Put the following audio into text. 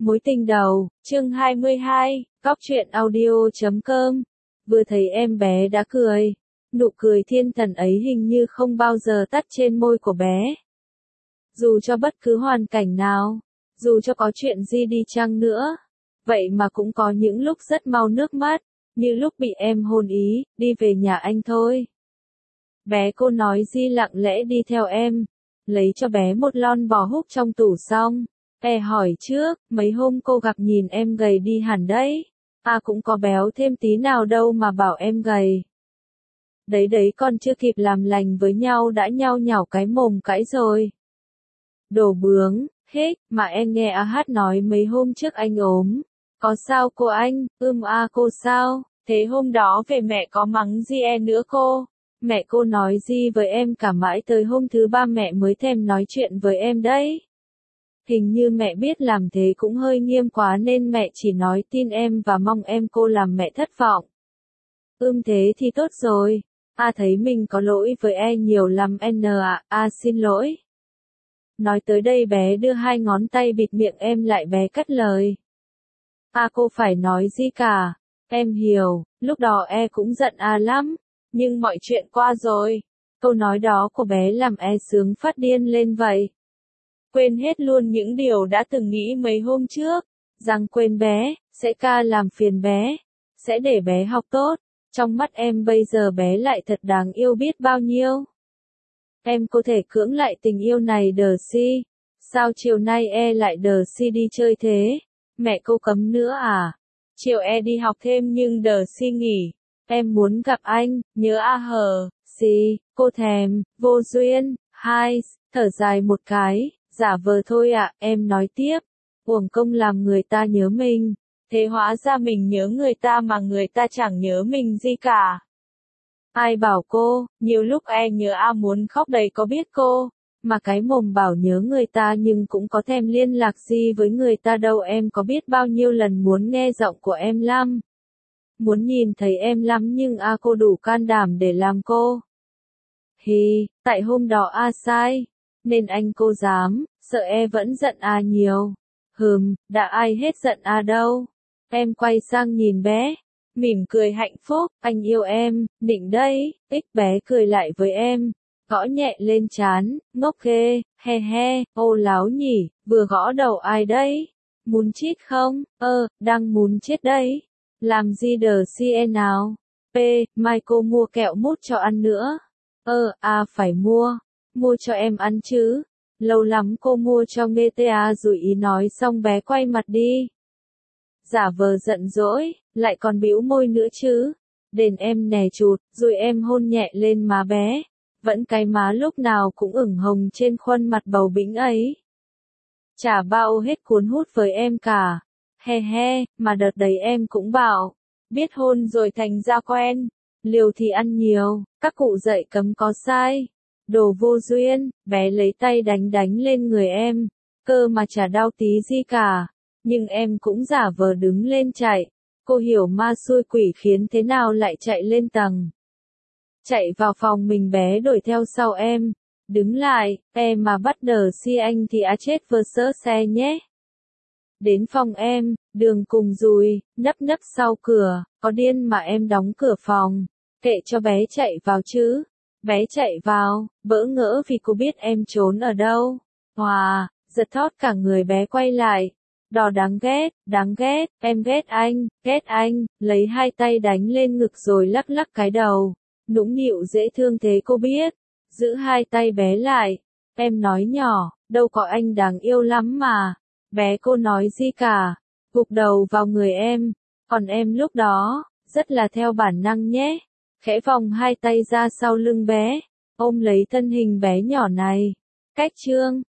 Mối tình đầu, chương 22, Cóc truyện audio.com. Vừa thấy em bé đã cười. Nụ cười thiên thần ấy hình như không bao giờ tắt trên môi của bé. Dù cho bất cứ hoàn cảnh nào, dù cho có chuyện gì đi chăng nữa, vậy mà cũng có những lúc rất mau nước mắt, như lúc bị em hôn ý, đi về nhà anh thôi. Bé cô nói Di lặng lẽ đi theo em, lấy cho bé một lon bò húc trong tủ xong. Hỏi trước, mấy hôm cô gặp nhìn em gầy đi hẳn đấy. Cũng có béo thêm tí nào đâu mà bảo em gầy. Đấy con chưa kịp làm lành với nhau đã nhao nhao cái mồm cãi rồi. Đồ bướng, hết, mà em nghe hát nói mấy hôm trước anh ốm. Có sao cô anh, cô sao, thế hôm đó về mẹ có mắng gì nữa cô? Mẹ cô nói gì với em cả mãi tới hôm thứ 3 mẹ mới thèm nói chuyện với em đấy. Hình như mẹ biết làm thế cũng hơi nghiêm quá nên mẹ chỉ nói tin em và mong em cô làm mẹ thất vọng. Thế thì tốt rồi. Thấy mình có lỗi với nhiều lắm xin lỗi. Nói tới đây bé đưa 2 ngón tay bịt miệng em lại bé cắt lời. Cô phải nói gì cả. Em hiểu, lúc đó cũng giận lắm. Nhưng mọi chuyện qua rồi. Câu nói đó của bé làm sướng phát điên lên vậy. Quên hết luôn những điều đã từng nghĩ mấy hôm trước, rằng quên bé, sẽ làm phiền bé, sẽ để bé học tốt. Trong mắt em bây giờ bé lại thật đáng yêu biết bao nhiêu. Em có thể cưỡng lại tình yêu này đờ si. Sao chiều nay lại đờ si đi chơi thế? Mẹ cô cấm nữa à? Chiều đi học thêm nhưng đờ si nghỉ. Em muốn gặp anh, nhớ hờ, si, cô thèm, vô duyên, thở dài một cái. Giả vờ thôi em nói tiếp. Uổng công làm người ta nhớ mình. Thế hóa ra mình nhớ người ta mà người ta chẳng nhớ mình gì cả. Ai bảo cô, nhiều lúc nhớ muốn khóc đầy có biết cô. Mà cái mồm bảo nhớ người ta nhưng cũng có thèm liên lạc gì với người ta đâu. Em có biết bao nhiêu lần muốn nghe giọng của em lắm. Muốn nhìn thấy em lắm nhưng cô đủ can đảm để làm cô. Tại hôm đó sai. Nên anh cô dám, sợ vẫn giận nhiều. Đã ai hết giận đâu. Em quay sang nhìn bé, mỉm cười hạnh phúc, anh yêu em, nịnh đấy, bé cười lại với em, gõ nhẹ lên trán, ngốc ghê, he, ô láo nhỉ, vừa gõ đầu ai đấy, muốn chít không, đang muốn chết đấy, làm gì đờ si nào, mai cô mua kẹo mút cho ăn nữa, phải mua cho em ăn chứ. Lâu lắm cô mua cho GTA rồi ý nói xong bé quay mặt đi. Giả vờ giận dỗi, lại còn bĩu môi nữa chứ. Đền em nè chụt, rồi em hôn nhẹ lên má bé. Vẫn cái má lúc nào cũng ửng hồng trên khuôn mặt bầu bĩnh ấy. Chả bao hết cuốn hút với em cả. He, mà đợt đấy em cũng bảo. Biết hôn rồi thành ra quen. Liều thì ăn nhiều, các cụ dạy cấm có sai. Đồ vô duyên, bé lấy tay đánh lên người em, cơ mà chả đau tí gì cả, nhưng em cũng giả vờ đứng lên chạy, cô hiểu ma xui quỷ khiến thế nào lại chạy lên tầng. Chạy vào phòng mình bé đuổi theo sau em, đứng lại, mà bắt đờ si anh thì chết vơ sỡ xe nhé. Đến phòng em, đường cùng dùi, nấp sau cửa, có điên mà em đóng cửa phòng, kệ cho bé chạy vào chứ. Bé chạy vào, bỡ ngỡ vì cô biết em trốn ở đâu. Giật thót cả người bé quay lại. Đỏ đáng ghét, em ghét anh, lấy 2 tay đánh lên ngực rồi lắc cái đầu. Nũng nịu dễ thương thế cô biết. Giữ 2 tay bé lại. Em nói nhỏ, đâu có anh đáng yêu lắm mà. Bé cô nói gì cả. Gục đầu vào người em. Còn em lúc đó, rất là theo bản năng nhé. Khẽ vòng 2 tay ra sau lưng bé, ôm lấy thân hình bé nhỏ này. Cách chương